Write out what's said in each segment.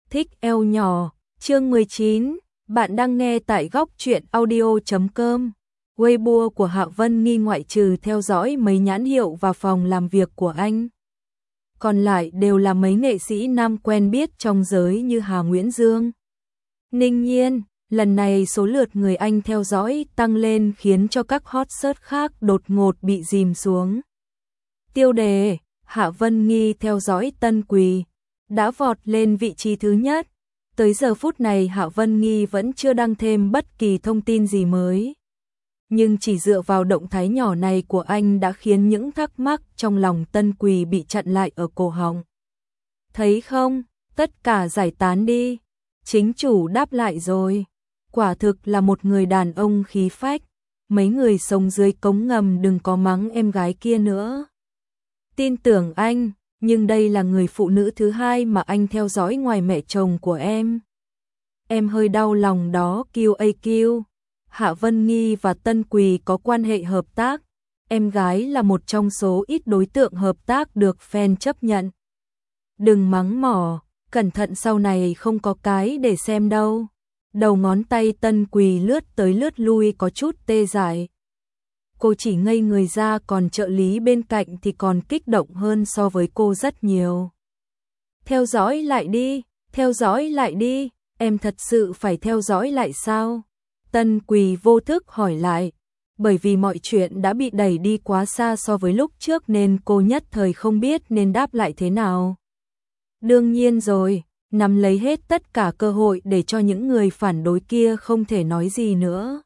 Thích eo nhỏ, chương 19, bạn đang nghe tại góc truyện audio.com. Weibo của Hạ Vân Nghi ngoại trừ theo dõi mấy nhãn hiệu và phòng làm việc của anh. Còn lại đều là mấy nghệ sĩ nam quen biết trong giới như Hà Nguyễn Dương, Ninh Nhiên. Lần này số lượt người anh theo dõi tăng lên khiến cho các hot search khác đột ngột bị dìm xuống. Tiêu đề: Hạ Vân Nghi theo dõi Tân Quỳ đã vọt lên vị trí thứ nhất. Tới giờ phút này Hạ Vân Nghi vẫn chưa đăng thêm bất kỳ thông tin gì mới. Nhưng chỉ dựa vào động thái nhỏ này của anh đã khiến những thắc mắc trong lòng Tân Quỳ bị chặn lại ở cổ họng. Thấy không, tất cả giải tán đi. Chính chủ đáp lại rồi. Quả thực là một người đàn ông khí phách. Mấy người sống dưới cống ngầm đừng có mắng em gái kia nữa. Tin tưởng anh, nhưng đây là người phụ nữ thứ hai mà anh theo dõi ngoài mẹ chồng của em. Em hơi đau lòng đó QAQ. Hạ Vân Nghi và Tân Quỳ có quan hệ hợp tác. Em gái là một trong số ít đối tượng hợp tác được fan chấp nhận. Đừng mắng mỏ, cẩn thận sau này không có cái để xem đâu. Đầu ngón tay Tân Quỳ lướt tới lướt lui có chút tê dại. Cô chỉ ngây người ra, còn trợ lý bên cạnh thì còn kích động hơn so với cô rất nhiều. Theo dõi lại đi, theo dõi lại đi, em thật sự phải theo dõi lại sao? Tân Quỳ vô thức hỏi lại, bởi vì mọi chuyện đã bị đẩy đi quá xa so với lúc trước nên cô nhất thời không biết nên đáp lại thế nào. Đương nhiên rồi, nắm lấy hết tất cả cơ hội để cho những người phản đối kia không thể nói gì nữa.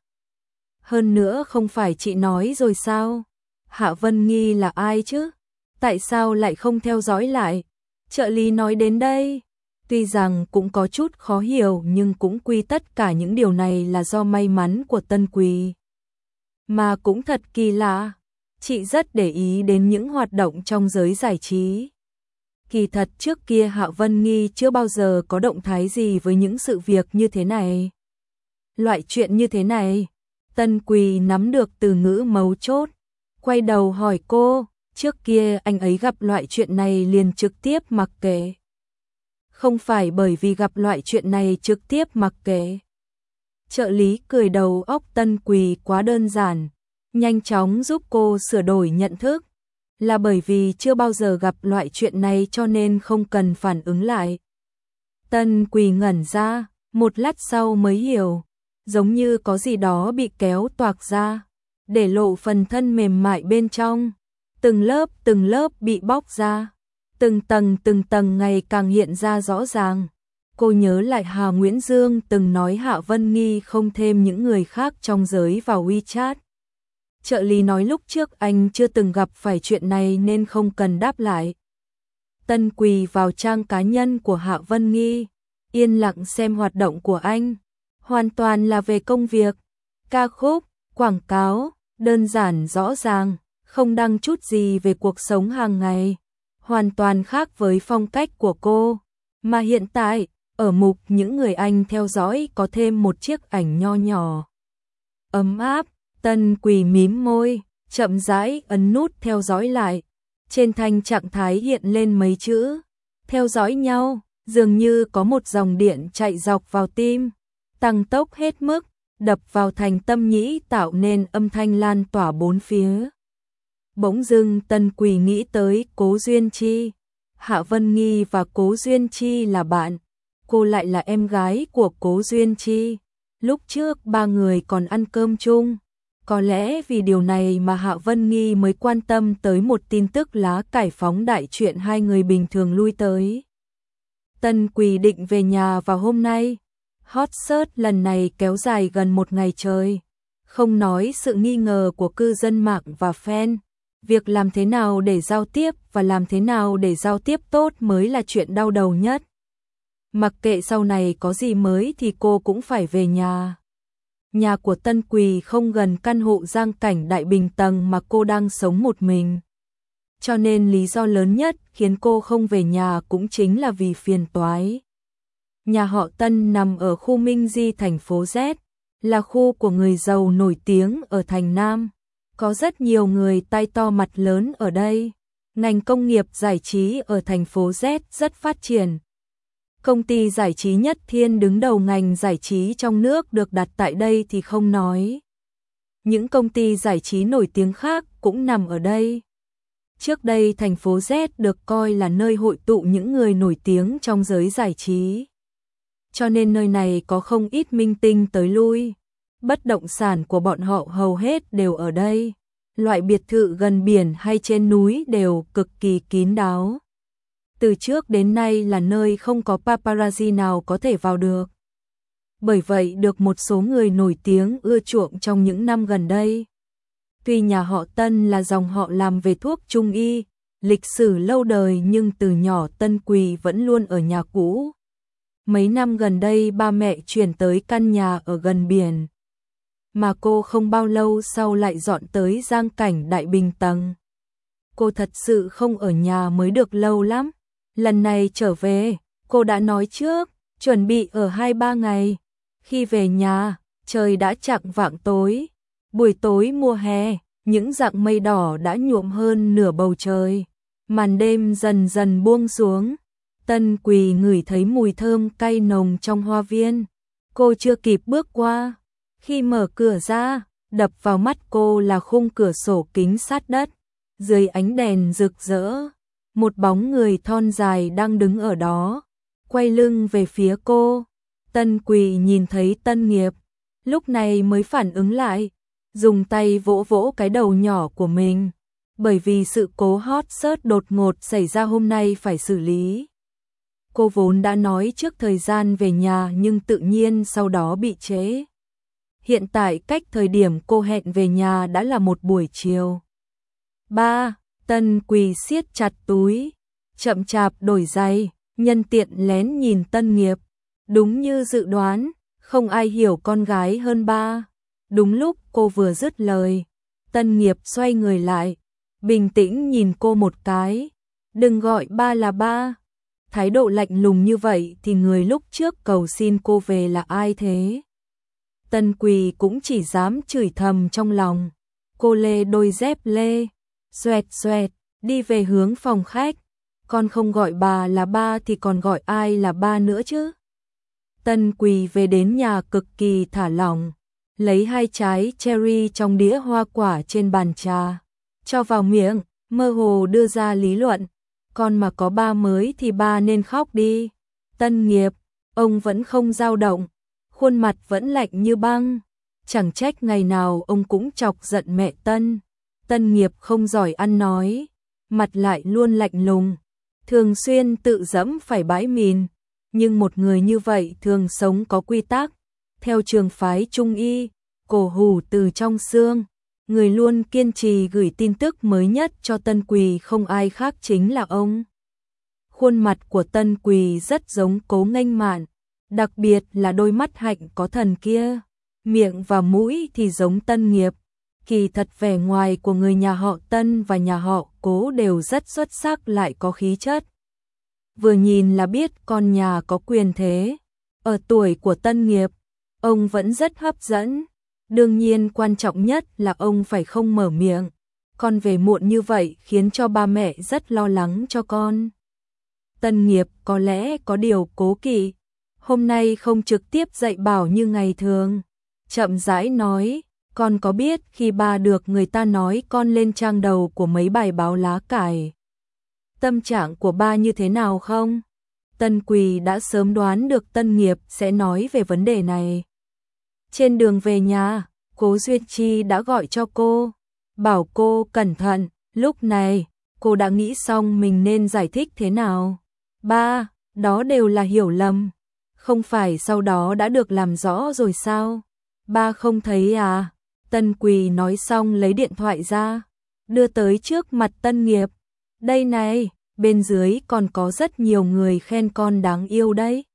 Hơn nữa không phải chị nói rồi sao? Hạ Vân Nghi là ai chứ? Tại sao lại không theo dõi lại? Trợ lý nói đến đây. Tuy rằng cũng có chút khó hiểu nhưng cũng quy tất cả những điều này là do may mắn của Tân Quỳ. Mà cũng thật kỳ lạ. Chị rất để ý đến những hoạt động trong giới giải trí. Kỳ thật trước kia Hạ Vân Nghi chưa bao giờ có động thái gì với những sự việc như thế này. Loại chuyện như thế này. Tân Quỳ nắm được từ ngữ mấu chốt, quay đầu hỏi cô, trước kia anh ấy gặp loại chuyện này liền trực tiếp mặc kệ. Không phải bởi vì gặp loại chuyện này trực tiếp mặc kệ. Trợ lý cười đầu óc Tân Quỳ quá đơn giản, nhanh chóng giúp cô sửa đổi nhận thức. Là bởi vì chưa bao giờ gặp loại chuyện này cho nên không cần phản ứng lại. Tân Quỳ ngẩn ra, một lát sau mới hiểu. Giống như có gì đó bị kéo toạc ra, để lộ phần thân mềm mại bên trong. Từng lớp bị bóc ra, từng tầng ngày càng hiện ra rõ ràng. Cô nhớ lại Hà Nguyễn Dương từng nói Hạ Vân Nghi không thêm những người khác trong giới vào WeChat. Trợ lý nói lúc trước anh chưa từng gặp phải chuyện này nên không cần đáp lại. Tân Quỳ vào trang cá nhân của Hạ Vân Nghi, yên lặng xem hoạt động của anh. Hoàn toàn là về công việc, ca khúc, quảng cáo, đơn giản rõ ràng, không đăng chút gì về cuộc sống hàng ngày. Hoàn toàn khác với phong cách của cô. Mà hiện tại, ở mục những người anh theo dõi có thêm một chiếc ảnh nho nhỏ. Ấm áp, Tân Quỳ mím môi, chậm rãi ấn nút theo dõi lại. Trên thanh trạng thái hiện lên mấy chữ, theo dõi nhau, dường như có một dòng điện chạy dọc vào tim. Tăng tốc hết mức, đập vào thành tâm nhĩ tạo nên âm thanh lan tỏa bốn phía. Bỗng dưng Tân Quỳ nghĩ tới Cố Duyên Chi. Hạ Vân Nghi và Cố Duyên Chi là bạn. Cô lại là em gái của Cố Duyên Chi. Lúc trước ba người còn ăn cơm chung. Có lẽ vì điều này mà Hạ Vân Nghi mới quan tâm tới một tin tức lá cải phóng đại chuyện hai người bình thường lui tới. Tân Quỳ định về nhà vào hôm nay. Hot search lần này kéo dài gần một ngày trời. Không nói sự nghi ngờ của cư dân mạng và fan. Việc làm thế nào để giao tiếp và làm thế nào để giao tiếp tốt mới là chuyện đau đầu nhất. Mặc kệ sau này có gì mới thì cô cũng phải về nhà. Nhà của Tân Quỳ không gần căn hộ Giang Cảnh Đại Bình tầng mà cô đang sống một mình. Cho nên lý do lớn nhất khiến cô không về nhà cũng chính là vì phiền toái. Nhà họ Tân nằm ở khu Minh Di thành phố Z, là khu của người giàu nổi tiếng ở thành Nam. Có rất nhiều người tay to mặt lớn ở đây. Ngành công nghiệp giải trí ở thành phố Z rất phát triển. Công ty giải trí Nhất Thiên đứng đầu ngành giải trí trong nước được đặt tại đây thì không nói. Những công ty giải trí nổi tiếng khác cũng nằm ở đây. Trước đây thành phố Z được coi là nơi hội tụ những người nổi tiếng trong giới giải trí. Cho nên nơi này có không ít minh tinh tới lui. Bất động sản của bọn họ hầu hết đều ở đây. Loại biệt thự gần biển hay trên núi đều cực kỳ kín đáo. Từ trước đến nay là nơi không có paparazzi nào có thể vào được. Bởi vậy được một số người nổi tiếng ưa chuộng trong những năm gần đây. Tuy nhà họ Tân là dòng họ làm về thuốc trung y, lịch sử lâu đời nhưng từ nhỏ Tân Quỳ vẫn luôn ở nhà cũ. Mấy năm gần đây ba mẹ chuyển tới căn nhà ở gần biển. Mà cô không bao lâu sau lại dọn tới Giang Cảnh Đại Bình tầng. Cô thật sự không ở nhà mới được lâu lắm. Lần này trở về, cô đã nói trước, chuẩn bị ở 2-3 ngày. Khi về nhà, trời đã chạng vạng tối. Buổi tối mùa hè, những dặng mây đỏ đã nhuộm hơn nửa bầu trời. Màn đêm dần dần buông xuống. Tân Quỳ ngửi thấy mùi thơm cay nồng trong hoa viên. Cô chưa kịp bước qua. Khi mở cửa ra, đập vào mắt cô là khung cửa sổ kính sát đất. Dưới ánh đèn rực rỡ, một bóng người thon dài đang đứng ở đó, quay lưng về phía cô. Tân Quỳ nhìn thấy Tân Nghiệp, lúc này mới phản ứng lại, dùng tay vỗ vỗ cái đầu nhỏ của mình, bởi vì sự cố hot search đột ngột xảy ra hôm nay phải xử lý. Cô vốn đã nói trước thời gian về nhà nhưng tự nhiên sau đó bị trễ. Hiện tại cách thời điểm cô hẹn về nhà đã là một buổi chiều. 3. Tân Quỳ siết chặt túi, chậm chạp đổi giày, nhân tiện lén nhìn Tân Nghiệp. Đúng như dự đoán, không ai hiểu con gái hơn ba. Đúng lúc cô vừa dứt lời, Tân Nghiệp xoay người lại, bình tĩnh nhìn cô một cái. Đừng gọi ba là ba. Thái độ lạnh lùng như vậy thì người lúc trước cầu xin cô về là ai thế? Tân Quỳ cũng chỉ dám chửi thầm trong lòng. Cô lê đôi dép lê, xoẹt xoẹt, đi về hướng phòng khách. Con không gọi bà là ba thì còn gọi ai là ba nữa chứ? Tân Quỳ về đến nhà cực kỳ thả lỏng, lấy 2 trái cherry trong đĩa hoa quả trên bàn trà, cho vào miệng, mơ hồ đưa ra lý luận. Con mà có ba mới thì ba nên khóc đi. Tân Nghiệp, ông vẫn không dao động, khuôn mặt vẫn lạnh như băng. Chẳng trách ngày nào ông cũng chọc giận mẹ Tân. Tân Nghiệp không giỏi ăn nói, mặt lại luôn lạnh lùng, thường xuyên tự dẫm phải bãi mìn. Nhưng một người như vậy thường sống có quy tắc. Theo trường phái Trung Y, cổ hủ từ trong xương, người luôn kiên trì gửi tin tức mới nhất cho Tân Quỳ không ai khác chính là ông. Khuôn mặt của Tân Quỳ rất giống Cố Nghênh Mạn, đặc biệt là đôi mắt hạnh có thần kia. Miệng và mũi thì giống Tân Nghiệp. Kỳ thật vẻ ngoài của người nhà họ Tân và nhà họ Cố đều rất xuất sắc lại có khí chất. Vừa nhìn là biết con nhà có quyền thế. Ở tuổi của Tân Nghiệp, ông vẫn rất hấp dẫn. Đương nhiên quan trọng nhất là ông phải không mở miệng. Con về muộn như vậy khiến cho ba mẹ rất lo lắng cho con. Tân Nghiệp có lẽ có điều cố kỵ. Hôm nay không trực tiếp dạy bảo như ngày thường. Chậm rãi nói, con có biết khi ba được người ta nói con lên trang đầu của mấy bài báo lá cải, tâm trạng của ba như thế nào không? Tân Quỳ đã sớm đoán được Tân Nghiệp sẽ nói về vấn đề này. Trên đường về nhà, Cố Duyên Chi đã gọi cho cô, bảo cô cẩn thận. Lúc này, cô đã nghĩ xong mình nên giải thích thế nào. Ba, đó đều là hiểu lầm. Không phải sau đó đã được làm rõ rồi sao? Ba không thấy à? Tân Quỳ nói xong lấy điện thoại ra, đưa tới trước mặt Tân Nghiệp. Đây này, bên dưới còn có rất nhiều người khen con đáng yêu đấy.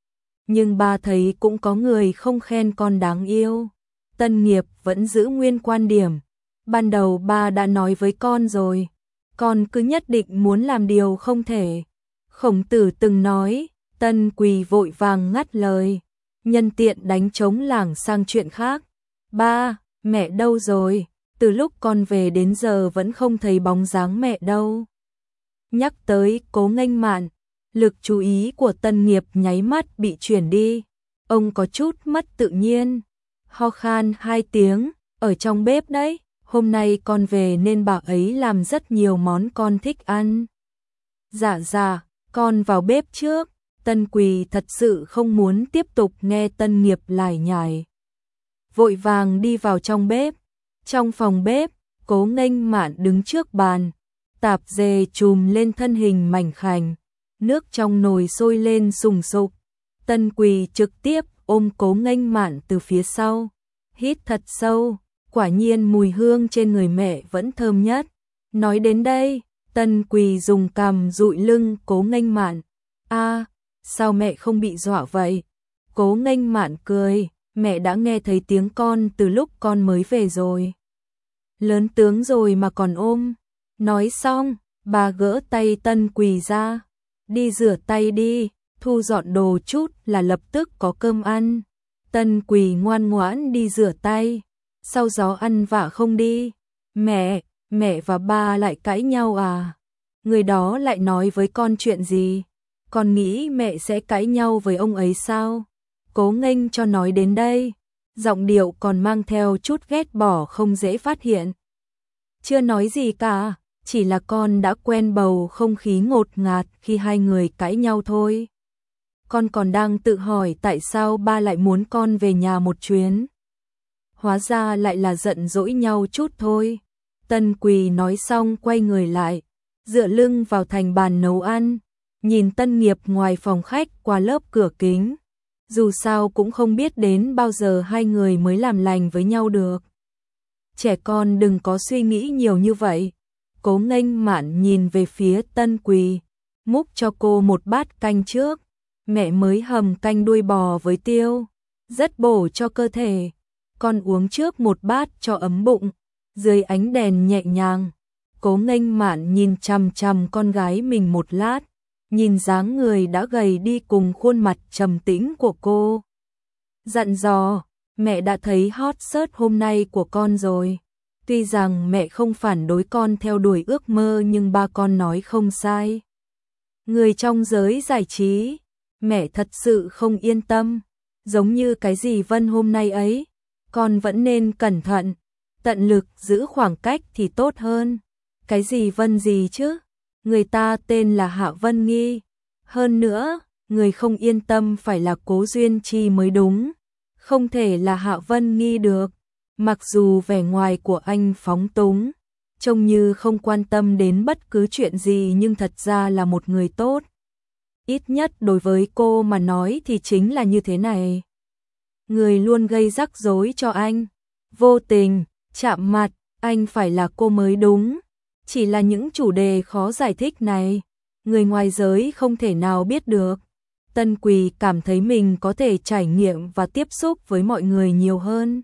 Nhưng ba thấy cũng có người không khen con đáng yêu. Tân Nghiệp vẫn giữ nguyên quan điểm. Ban đầu ba đã nói với con rồi. Con cứ nhất định muốn làm điều không thể. Khổng Tử từng nói. Tân Quỳ vội vàng ngắt lời, nhân tiện đánh trống lảng sang chuyện khác. Ba, mẹ đâu rồi? Từ lúc con về đến giờ vẫn không thấy bóng dáng mẹ đâu. Nhắc tới Cố Nghênh Mạn, Lực chú ý của Tân Nghiệp nháy mắt bị chuyển đi. Ông có chút mất tự nhiên. Ho khan 2 tiếng, ở trong bếp đấy, hôm nay con về nên bà ấy làm rất nhiều món con thích ăn. Dạ, con vào bếp trước. Tân Quỳ thật sự không muốn tiếp tục nghe Tân Nghiệp lải nhải. Vội vàng đi vào trong bếp. Trong phòng bếp, Cố Nghênh Mạn đứng trước bàn, tạp dề trùm lên thân hình mảnh khảnh, nước trong nồi sôi lên sùng sục. Tân Quỳ trực tiếp ôm Cố Nghênh Mạn từ phía sau, hít thật sâu, quả nhiên mùi hương trên người mẹ vẫn thơm nhất. Nói đến đây, Tân Quỳ dùng cằm dụi lưng Cố Nghênh Mạn. A, sao mẹ không bị dọa vậy? Cố Nghênh Mạn cười, mẹ đã nghe thấy tiếng con từ lúc con mới về rồi. Lớn tướng rồi mà còn ôm. Nói xong, bà gỡ tay Tân Quỳ ra. Đi rửa tay đi, thu dọn đồ chút là lập tức có cơm ăn. Tân Quỳ ngoan ngoãn đi rửa tay. Sau gió ăn vạ không đi. Mẹ và ba lại cãi nhau à? Người đó lại nói với con chuyện gì? Con nghĩ mẹ sẽ cãi nhau với ông ấy sao? Cố Nghênh cho nói đến đây, giọng điệu còn mang theo chút ghét bỏ không dễ phát hiện. Chưa nói gì cả, chỉ là con đã quen bầu không khí ngột ngạt khi hai người cãi nhau thôi. Con còn đang tự hỏi tại sao ba lại muốn con về nhà một chuyến. Hóa ra lại là giận dỗi nhau chút thôi. Tân Quỳ nói xong quay người lại, dựa lưng vào thành bàn nấu ăn, nhìn Tân Nghiệp ngoài phòng khách qua lớp cửa kính. Dù sao cũng không biết đến bao giờ hai người mới làm lành với nhau được. Trẻ con đừng có suy nghĩ nhiều như vậy. Cố Nghênh Mạn nhìn về phía Tân Quỳ, múc cho cô một bát canh trước. Mẹ mới hầm canh đuôi bò với tiêu, rất bổ cho cơ thể. Con uống trước một bát cho ấm bụng. Dưới ánh đèn nhẹ nhàng, Cố Nghênh Mạn nhìn chằm chằm con gái mình một lát, nhìn dáng người đã gầy đi cùng khuôn mặt trầm tĩnh của cô. Dặn dò, mẹ đã thấy hot search hôm nay của con rồi. Tuy rằng mẹ không phản đối con theo đuổi ước mơ nhưng ba con nói không sai. Người trong giới giải trí, mẹ thật sự không yên tâm. Giống như cái gì Vân hôm nay ấy, con vẫn nên cẩn thận, tận lực giữ khoảng cách thì tốt hơn. Cái gì Vân gì chứ? Người ta tên là Hạ Vân Nghi. Hơn nữa, người không yên tâm phải là Cố Duyên Chi mới đúng. Không thể là Hạ Vân Nghi được. Mặc dù vẻ ngoài của anh phóng túng, trông như không quan tâm đến bất cứ chuyện gì nhưng thật ra là một người tốt. Ít nhất đối với cô mà nói thì chính là như thế này. Người luôn gây rắc rối cho anh. Vô tình, chạm mặt, anh phải là cô mới đúng. Chỉ là những chủ đề khó giải thích này, người ngoài giới không thể nào biết được. Tân Quỳ cảm thấy mình có thể trải nghiệm và tiếp xúc với mọi người nhiều hơn.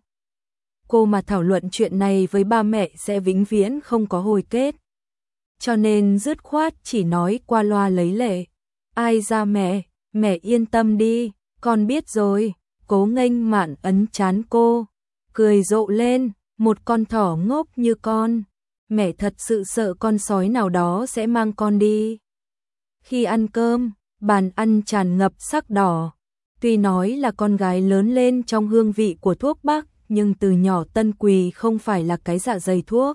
Cô mà thảo luận chuyện này với ba mẹ sẽ vĩnh viễn không có hồi kết. Cho nên dứt khoát chỉ nói qua loa lấy lệ. Ai ra mẹ yên tâm đi, con biết rồi. Cố Nghênh Mạn ấn trán cô, cười rộ lên, một con thỏ ngốc như con. Mẹ thật sự sợ con sói nào đó sẽ mang con đi. Khi ăn cơm, bàn ăn tràn ngập sắc đỏ. Tuy nói là con gái lớn lên trong hương vị của thuốc bắc, nhưng từ nhỏ Tân Quỳ không phải là cái dạ dày thuốc.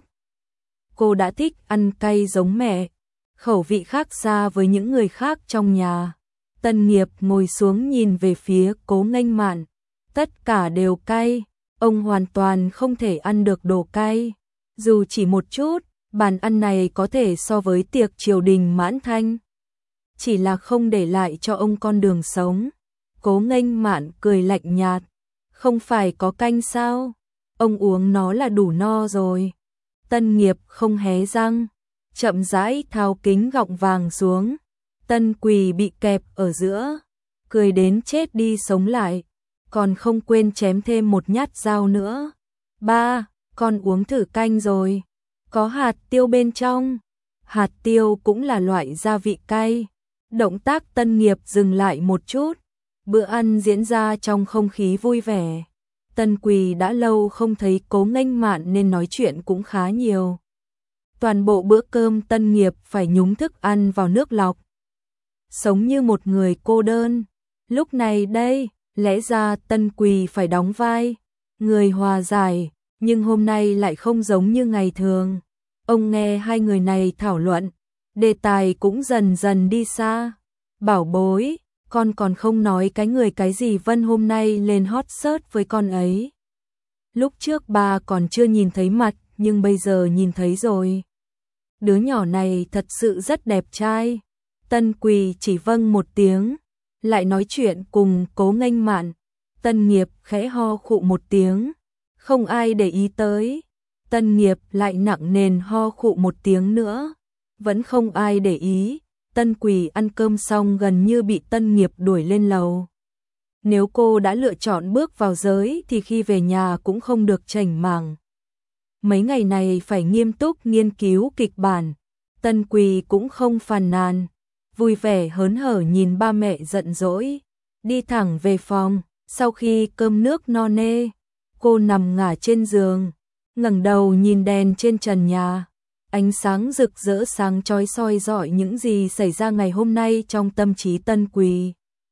Cô đã thích ăn cay giống mẹ, khẩu vị khác xa với những người khác trong nhà. Tân Nghiệp ngồi xuống nhìn về phía Cố Nghênh Mạn. Tất cả đều cay, ông hoàn toàn không thể ăn được đồ cay. Dù chỉ một chút, bàn ăn này có thể so với tiệc triều đình Mãn Thanh. Chỉ là không để lại cho ông con đường sống. Cố Nghênh Mạn cười lạnh nhạt. Không phải có canh sao? Ông uống nó là đủ no rồi. Tân Nghiệp không hé răng, chậm rãi tháo kính gọng vàng xuống. Tân Quỳ bị kẹp ở giữa, cười đến chết đi sống lại, còn không quên chém thêm một nhát dao nữa. Ba, con uống thử canh rồi, có hạt tiêu bên trong. Hạt tiêu cũng là loại gia vị cay. Động tác Tân Nghiệp dừng lại một chút. Bữa ăn diễn ra trong không khí vui vẻ. Tân Quỳ đã lâu không thấy Cố Nghênh Mạn nên nói chuyện cũng khá nhiều. Toàn bộ bữa cơm Tân Nghiệp phải nhúng thức ăn vào nước lọc. sống như một người cô đơn. Lúc này đây, lẽ ra Tân Quỳ phải đóng vai người hòa giải, nhưng hôm nay lại không giống như ngày thường. Ông nghe hai người này thảo luận, đề tài cũng dần dần đi xa. Bảo bối, con còn không nói cái người cái gì Vân hôm nay lên hot search với con ấy. Lúc trước bà còn chưa nhìn thấy mặt, nhưng bây giờ nhìn thấy rồi. Đứa nhỏ này thật sự rất đẹp trai. Tân Quỳ chỉ vâng một tiếng, lại nói chuyện cùng Cố Nghênh Mạn. Tân Nghiệp khẽ ho khụ một tiếng, không ai để ý tới. Tân Nghiệp lại nặng nề ho khụ một tiếng nữa, vẫn không ai để ý. Tân Quỳ ăn cơm xong gần như bị Tân Nghiệp đuổi lên lầu. Nếu cô đã lựa chọn bước vào giới thì khi về nhà cũng không được chảnh mảng. Mấy ngày này phải nghiêm túc nghiên cứu kịch bản. Tân Quỳ cũng không phàn nàn, vui vẻ hớn hở nhìn ba mẹ giận dỗi, đi thẳng về phòng. Sau khi cơm nước no nê, cô nằm ngả trên giường, ngẩng đầu nhìn đèn trên trần nhà. Ánh sáng rực rỡ sáng chói soi rọi những gì xảy ra ngày hôm nay trong tâm trí Tân Quỳ.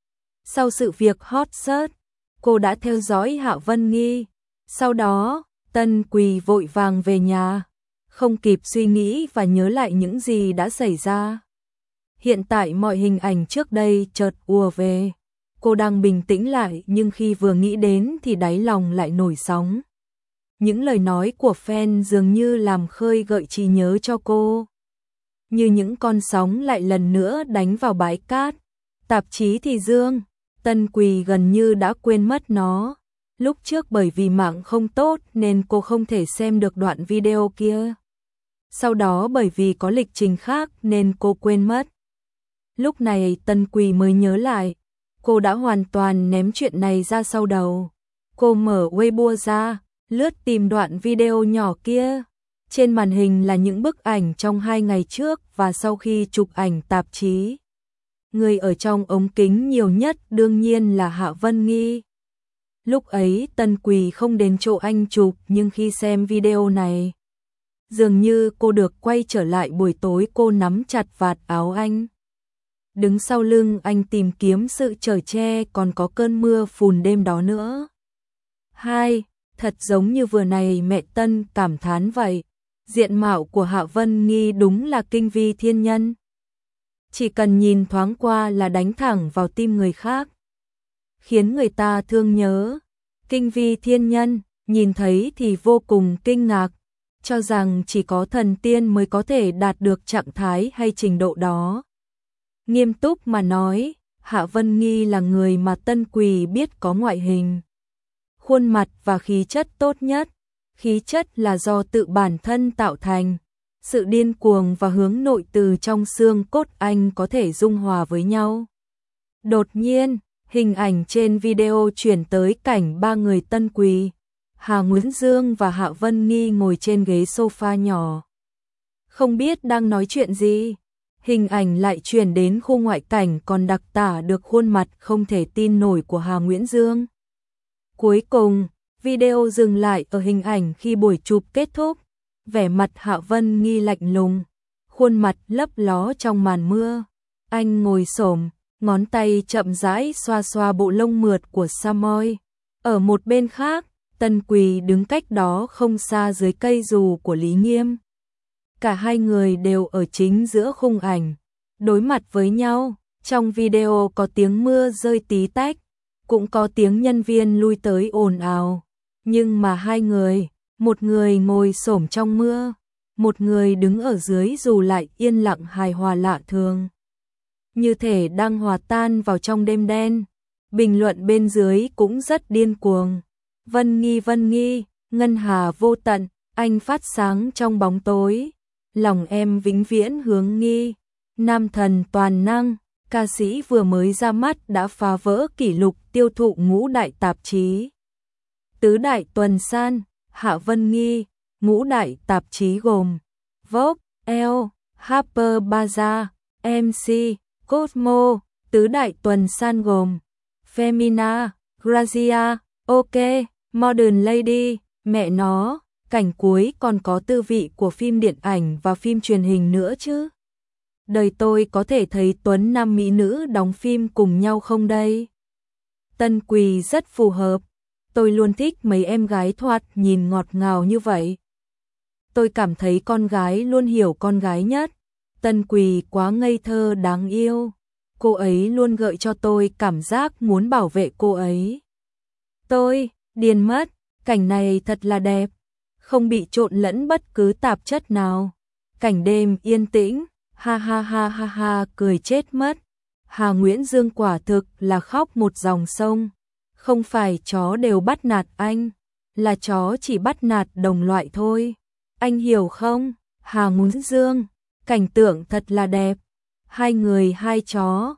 Sau sự việc hot search, cô đã theo dõi Hạ Vân Nghi. Sau đó, Tân Quỳ vội vàng về nhà, không kịp suy nghĩ và nhớ lại những gì đã xảy ra. Hiện tại mọi hình ảnh trước đây chợt ùa về. Cô đang bình tĩnh lại nhưng khi vừa nghĩ đến thì đáy lòng lại nổi sóng. Những lời nói của fan dường như làm khơi gợi trí nhớ cho cô. Như những con sóng lại lần nữa đánh vào bãi cát. Tạp chí thì dương, Tân Quỳ gần như đã quên mất nó. Lúc trước bởi vì mạng không tốt nên cô không thể xem được đoạn video kia. Sau đó bởi vì có lịch trình khác nên cô quên mất. Lúc này Tân Quỳ mới nhớ lại, cô đã hoàn toàn ném chuyện này ra sau đầu. Cô mở Weibo ra, lướt tìm đoạn video nhỏ kia. Trên màn hình là những bức ảnh trong 2 ngày trước và sau khi chụp ảnh tạp chí. Người ở trong ống kính nhiều nhất đương nhiên là Hạ Vân Nghi. Lúc ấy Tân Quỳ không đến chỗ anh chụp nhưng khi xem video này, dường như cô được quay trở lại buổi tối cô nắm chặt vạt áo anh. Đứng sau lưng anh tìm kiếm sự chở che còn có cơn mưa phùn đêm đó nữa. Thật giống như vừa này mẹ Tân cảm thán vậy. Diện mạo của Hạ Vân Nghi đúng là kinh vi thiên nhân. Chỉ cần nhìn thoáng qua là đánh thẳng vào tim người khác, khiến người ta thương nhớ. Kinh vi thiên nhân, nhìn thấy thì vô cùng kinh ngạc, cho rằng chỉ có thần tiên mới có thể đạt được trạng thái hay trình độ đó. Nghiêm túc mà nói, Hạ Vân Nghi là người mà Tân Quỳ biết có ngoại hình, khuôn mặt và khí chất tốt nhất. Khí chất là do tự bản thân tạo thành, sự điên cuồng và hướng nội từ trong xương cốt anh có thể dung hòa với nhau. Đột nhiên, hình ảnh trên video chuyển tới cảnh ba người Tân Quỳ, Hà Nguyễn Dương và Hạ Vân Nghi ngồi trên ghế sofa nhỏ. Không biết đang nói chuyện gì, hình ảnh lại chuyển đến khu ngoại cảnh còn đặc tả được khuôn mặt không thể tin nổi của Hà Nguyễn Dương. Cuối cùng, video dừng lại ở hình ảnh khi buổi chụp kết thúc, vẻ mặt Hạ Vân Nghi lạnh lùng, khuôn mặt lấp ló trong màn mưa. Anh ngồi xổm, ngón tay chậm rãi xoa xoa bộ lông mượt của Samoy. Ở một bên khác, Tân Quỳ đứng cách đó không xa dưới cây dù của Lý Nghiêm. Cả hai người đều ở chính giữa khung ảnh, đối mặt với nhau. Trong video có tiếng mưa rơi tí tách, cũng có tiếng nhân viên lui tới ồn ào. Nhưng mà hai người, một người ngồi xổm trong mưa, một người đứng ở dưới dù lại yên lặng hài hòa lạ thường, như thể đang hòa tan vào trong đêm đen. Bình luận bên dưới cũng rất điên cuồng. Vân Nghi, ngân hà vô tận, anh phát sáng trong bóng tối. Lòng em vĩnh viễn hướng Nghi, nam thần toàn năng. Ca sĩ vừa mới ra mắt đã phá vỡ kỷ lục tiêu thụ ngũ đại tạp chí. Tứ đại tuần san, Hạ Vân Nghi, ngũ đại tạp chí gồm Vogue, Elle, Harper Bazaar, MC, Cosmo. Tứ đại tuần san gồm Femina, Grazia, OK, Modern Lady. Mẹ nó, cảnh cuối còn có tư vị của phim điện ảnh và phim truyền hình nữa chứ. đời tôi có thể thấy tuấn nam mỹ nữ đóng phim cùng nhau không đây? Tân Quỳ rất phù hợp, tôi luôn thích mấy em gái thoạt nhìn ngọt ngào như vậy. Tôi cảm thấy con gái luôn hiểu con gái nhất. Tân Quỳ quá ngây thơ đáng yêu. Cô ấy luôn gợi cho tôi cảm giác muốn bảo vệ cô ấy. Tôi điên mất, cảnh này thật là đẹp, không bị trộn lẫn bất cứ tạp chất nào. Cảnh đêm yên tĩnh, ha ha ha ha ha, cười chết mất. Hà Nguyễn Dương quả thực là khóc một dòng sông. Không phải chó đều bắt nạt anh, là chó chỉ bắt nạt đồng loại thôi. Anh hiểu không? Hà Nguyễn Dương, cảnh tượng thật là đẹp. Hai người hai chó,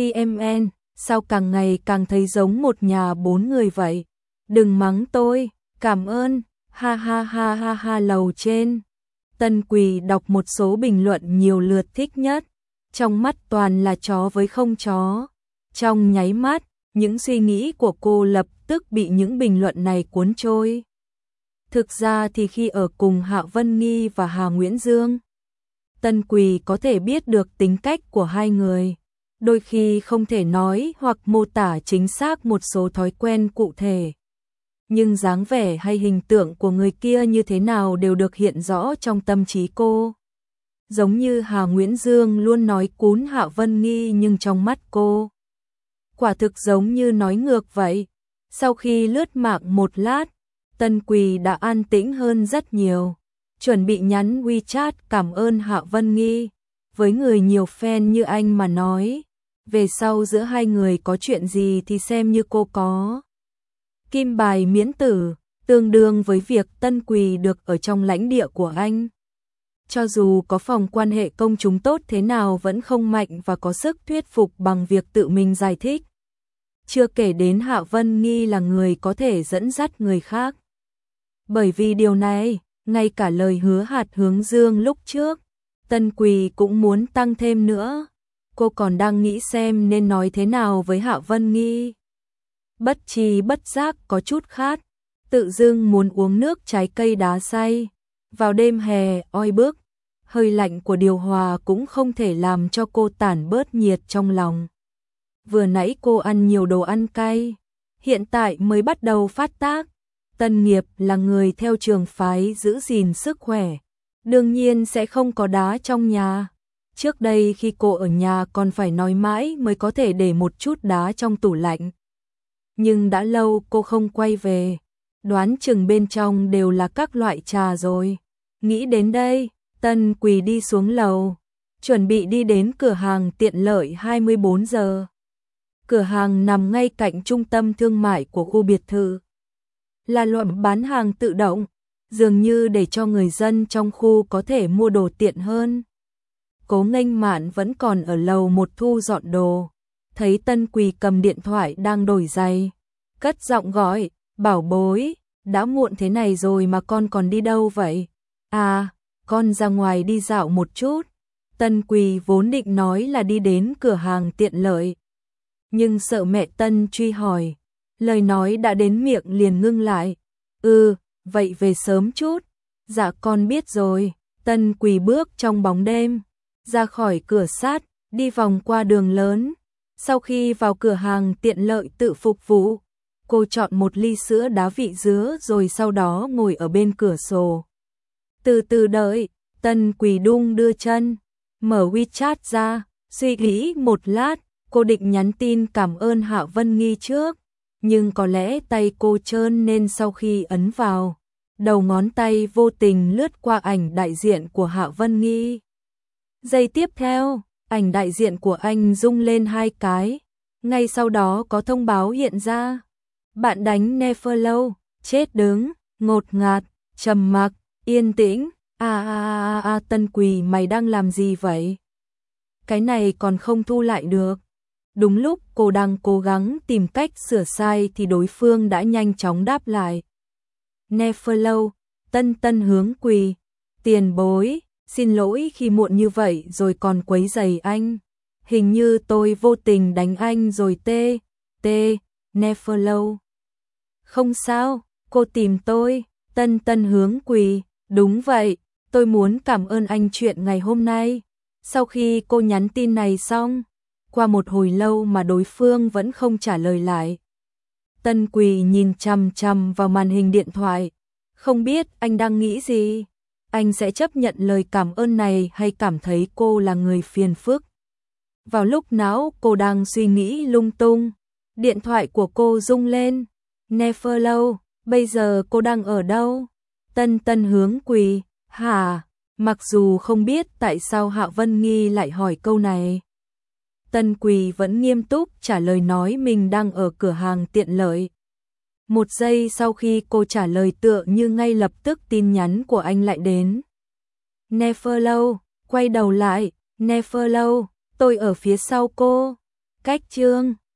CMN, sao càng ngày càng thấy giống một nhà bốn người vậy? Đừng mắng tôi, cảm ơn, ha ha ha ha ha. Lầu trên, Tân Quỳ đọc một số bình luận nhiều lượt thích nhất. Trong mắt toàn là chó với không chó. Trong nháy mắt, những suy nghĩ của cô lập tức bị những bình luận này cuốn trôi. Thực ra thì khi ở cùng Hạ Vân Nghi và Hà Nguyễn Dương, Tân Quỳ có thể biết được tính cách của hai người. Đôi khi không thể nói hoặc mô tả chính xác một số thói quen cụ thể. Nhưng dáng vẻ hay hình tượng của người kia như thế nào đều được hiện rõ trong tâm trí cô. Giống như Hà Nguyễn Dương luôn nói cún Hạ Vân Nghi nhưng trong mắt cô, quả thực giống như nói ngược vậy. Sau khi lướt mạng một lát, Tân Quỳ đã an tĩnh hơn rất nhiều. Chuẩn bị nhắn WeChat cảm ơn Hạ Vân Nghi. Với người nhiều fan như anh mà nói, về sau giữa hai người có chuyện gì thì xem như cô có kim bài miễn tử, tương đương với việc Tân Quỳ được ở trong lãnh địa của anh. Cho dù có phòng quan hệ công chúng tốt thế nào vẫn không mạnh và có sức thuyết phục bằng việc tự mình giải thích. Chưa kể đến Hạ Vân Nghi là người có thể dẫn dắt người khác. Bởi vì điều này, ngay cả lời hứa Hạt Hướng Dương lúc trước, Tân Quỳ cũng muốn tăng thêm nữa. Cô còn đang nghĩ xem nên nói thế nào với Hạ Vân Nghi. Bất tri bất giác có chút khát, tự dưng muốn uống nước trái cây đá xay. Vào đêm hè oi bức, hơi lạnh của điều hòa cũng không thể làm cho cô tản bớt nhiệt trong lòng. Vừa nãy cô ăn nhiều đồ ăn cay, hiện tại mới bắt đầu phát tác. Tân Nghiệp là người theo trường phái giữ gìn sức khỏe, đương nhiên sẽ không có đá trong nhà. Trước đây khi cô ở nhà còn phải nói mãi mới có thể để một chút đá trong tủ lạnh. Nhưng đã lâu cô không quay về, đoán chừng bên trong đều là các loại trà rồi. Nghĩ đến đây, Tân Quỳ đi xuống lầu, chuẩn bị đi đến cửa hàng tiện lợi 24 giờ. Cửa hàng nằm ngay cạnh trung tâm thương mại của khu biệt thự. Là loại bán hàng tự động, dường như để cho người dân trong khu có thể mua đồ tiện hơn. Cố Nghênh Mạn vẫn còn ở lầu một thu dọn đồ, thấy Tân Quỳ cầm điện thoại đang đổi giày, cất giọng gọi, bảo bối, đã muộn thế này rồi mà con còn đi đâu vậy? À, con ra ngoài đi dạo một chút. Tân Quỳ vốn định nói là đi đến cửa hàng tiện lợi, nhưng sợ mẹ Tân truy hỏi, lời nói đã đến miệng liền ngưng lại. Vậy về sớm chút. Dạ con biết rồi. Tân Quỳ bước trong bóng đêm, ra khỏi cửa sắt, đi vòng qua đường lớn. Sau khi vào cửa hàng tiện lợi tự phục vụ, cô chọn một ly sữa đá vị dứa rồi sau đó ngồi ở bên cửa sổ. Từ từ đợi. Tân Quỳ đung đưa chân, mở WeChat ra, suy nghĩ một lát, cô định nhắn tin cảm ơn Hạ Vân Nghi trước, nhưng có lẽ tay cô trơn nên sau khi ấn vào, đầu ngón tay vô tình lướt qua ảnh đại diện của Hạ Vân Nghi. Giây tiếp theo, ảnh đại diện của anh rung lên 2 cái, ngay sau đó có thông báo hiện ra. Bạn đánh Neverlow, chết đứng, ngột ngạt, trầm mặc, yên tĩnh. Tân Quỳ mày đang làm gì vậy? Cái này còn không thu lại được. Đúng lúc cô đang cố gắng tìm cách sửa sai thì đối phương đã nhanh chóng đáp lại. Neverlow, Tân Hướng Quỳ, tiền bối, xin lỗi khi muộn như vậy rồi còn quấy rầy anh. Hình như tôi vô tình đánh anh rồi Neverlow. Không sao, cô tìm tôi, Tân Hướng Quỳ, đúng vậy, tôi muốn cảm ơn anh chuyện ngày hôm nay. Sau khi cô nhắn tin này xong, qua một hồi lâu mà đối phương vẫn không trả lời lại. Tân Quỳ nhìn chằm chằm vào màn hình điện thoại, không biết anh đang nghĩ gì. Anh sẽ chấp nhận lời cảm ơn này hay cảm thấy cô là người phiền phức. Vào lúc não cô đang suy nghĩ lung tung, điện thoại của cô rung lên. Neferlau, bây giờ cô đang ở đâu? Tân Tân hướng Quỳ, hả? Mặc dù không biết tại sao Hạ Vân Nghi lại hỏi câu này. Tân Quỳ vẫn nghiêm túc trả lời nói mình đang ở cửa hàng tiện lợi. Một giây sau khi cô trả lời tựa như ngay lập tức tin nhắn của anh lại đến. Neferlau, quay đầu lại, Neferlau, tôi ở phía sau cô. Cách chương